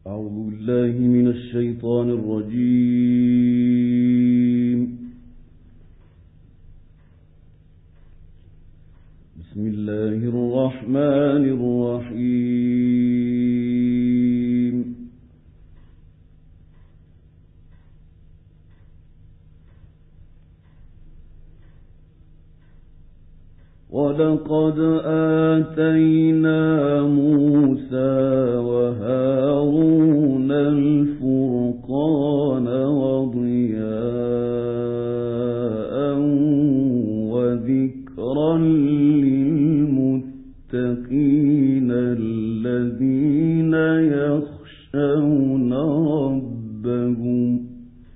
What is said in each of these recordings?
أعوذ بالله من الشيطان الرجيم. بسم الله الرحمن الرحيم. ولقد آتينا موسى وهارون الفرقان وضياء وذكرا للمتقين الذين يخشون ربهم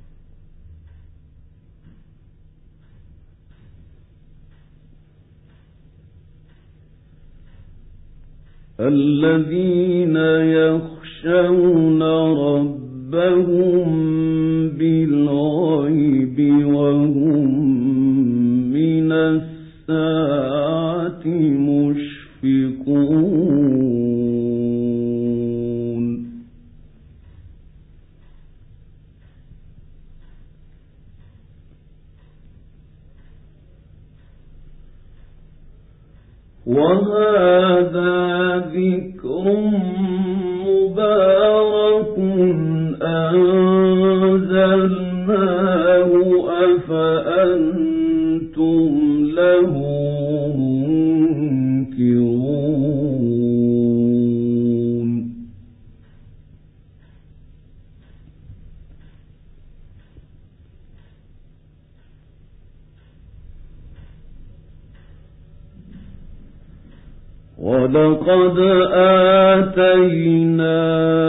بالغيب وهم من الساعة مشفقون. وهذا ذكر مبارك أنزلناه أفأنتم له منكرون. ولقد آتينا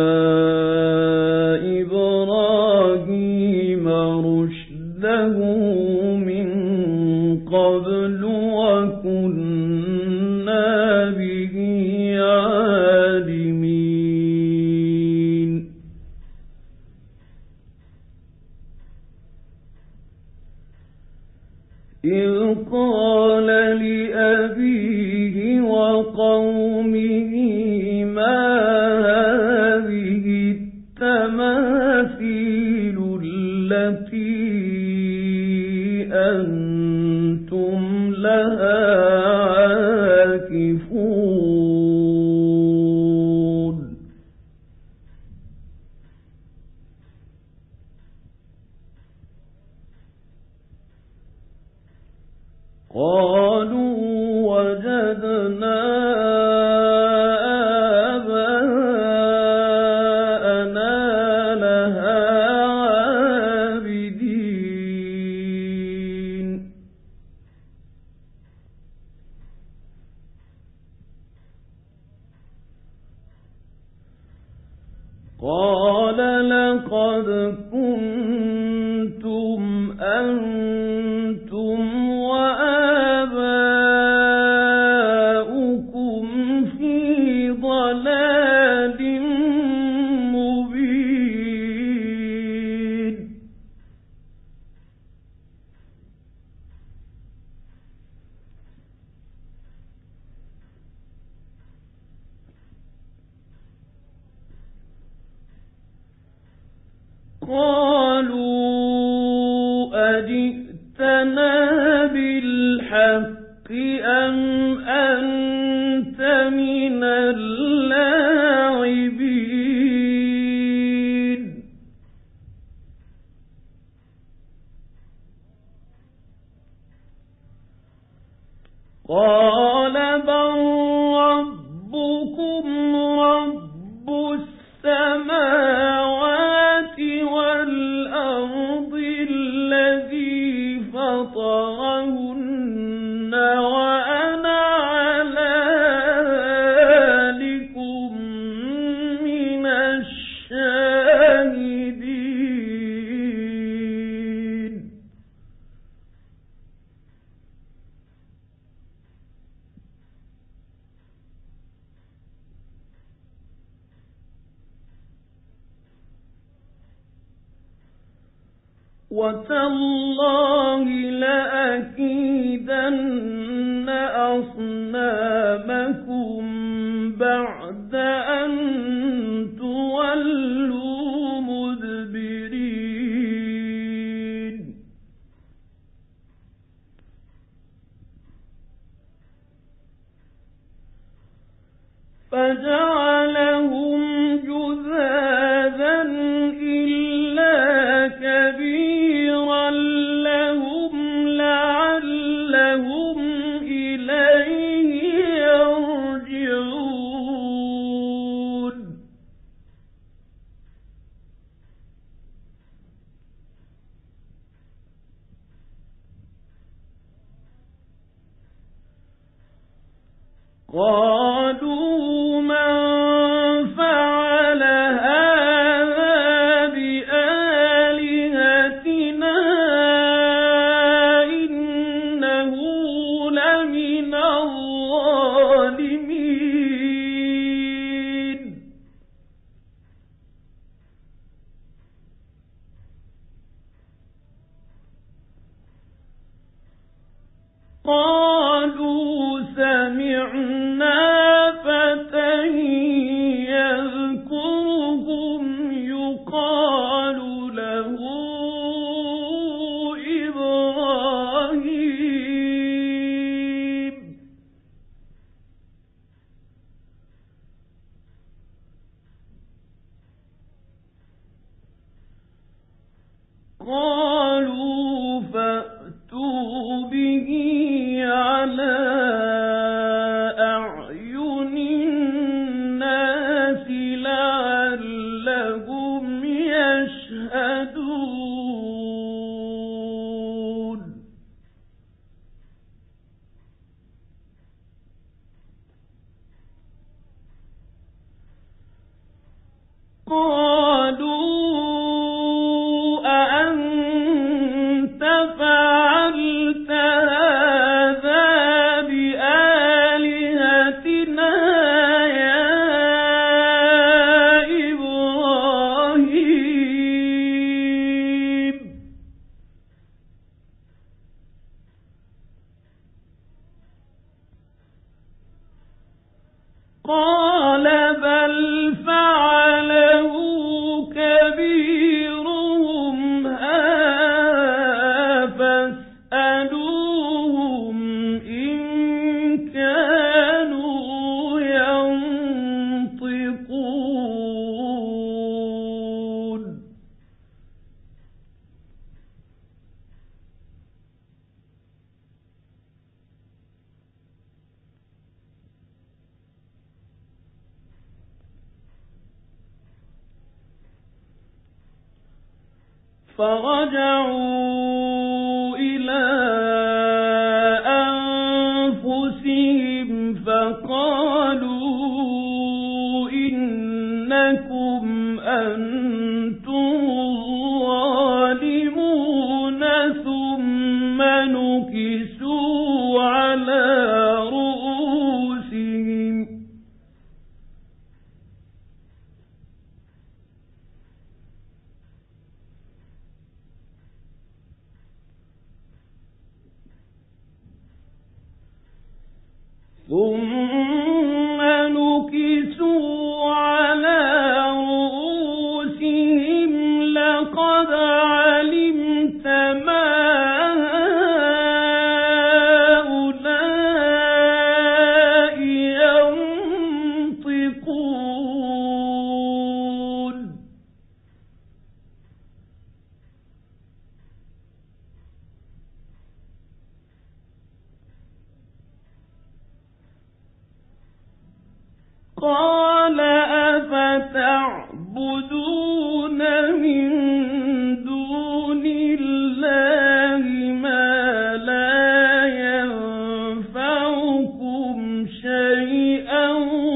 إبراهيم رشده من قبل وكنا به عالمين. إذ قال لأبيه وقومه ما هذه التماثيل التي أنتم لها عاكفون. قالوا وجدنا آباءنا لها عابدين. قال لقد كنتم أنتم وآباؤكم في ضلال مبين. قالوا أجئتنا بالحق أم أنت من اللاعبين. قال بل ربكم رب السماوات والأرض الذي فطرهن وأنا على ذلكم من الشاهدين. وتالله لأكيدن أصنامكم بعد أن تولوا قالوا من فعل هذا بآلهتنا إنه لمن الظالمين قالوا سمعنا فتى يذكرهم يقال له إبراهيم قالوا فأتوا به على أعين الناس لعلهم يشهدون قالوا أأنت فعلت هذا بآلهتنا يا إبراهيم قال بل فعله كبيرهم هذا فاسألوهم إن كانوا ينطقون فرجعوا إلى أنفسهم فقالوا إنكم أنتم الظالمون ثم نكسوا على رؤوسهم لقد علمت ما هؤلاء ينطقون قال أفتعبدون من دون الله ما لا ينفعكم شيئا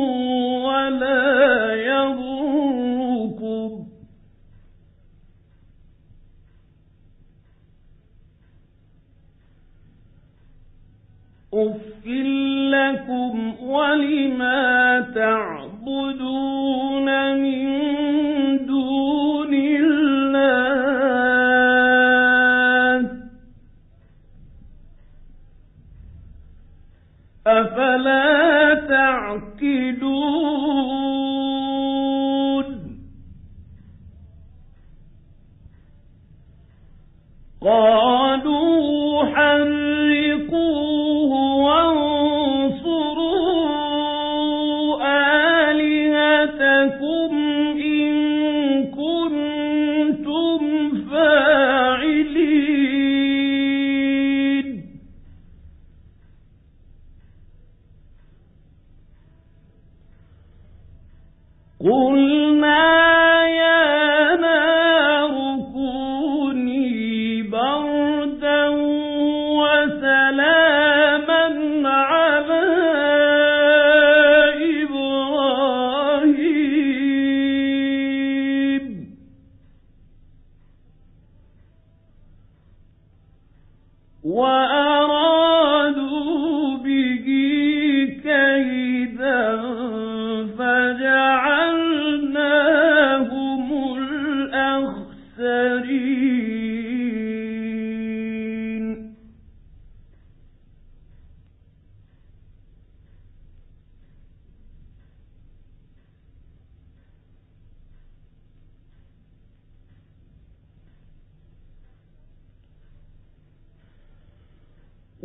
ولا يضركم أُفٍّ لكم ولما تعبدون من دون الله أفلا تعقلون قالوا حرقوه وانصروا آلهتكم إن كنتم فاعلين قلنا يا نار كوني بردا وسلاما على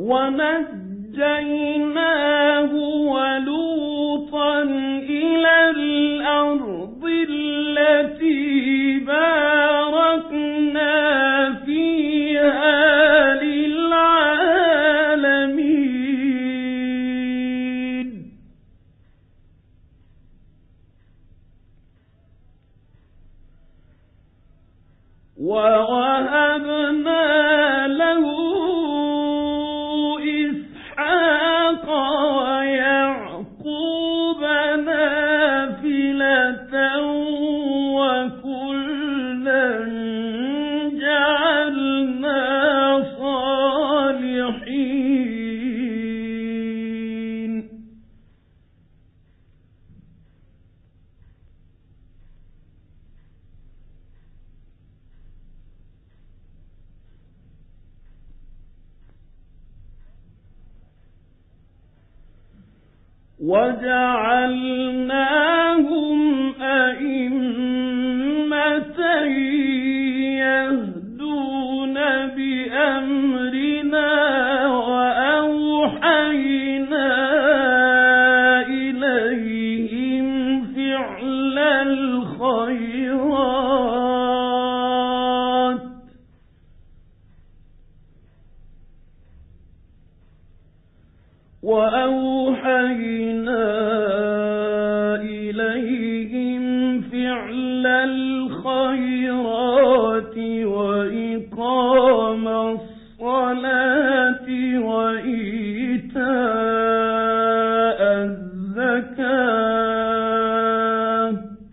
ونجيناه ولوطا إلى الأرض التي باركنا فيها للعالمين ووهبنا له إسحاق ويعقوب نافلة وكلا جعلنا صالحين وجعلناهم أئمة يهدون بأمرنا وأوحينا إليهم فعل الخيرات وإقام الصلاة وإيتاء الزكاة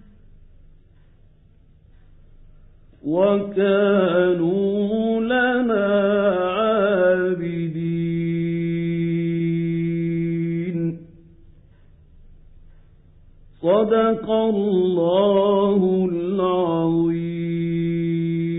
وكانوا لنا عابدين. صدق الله العظيم.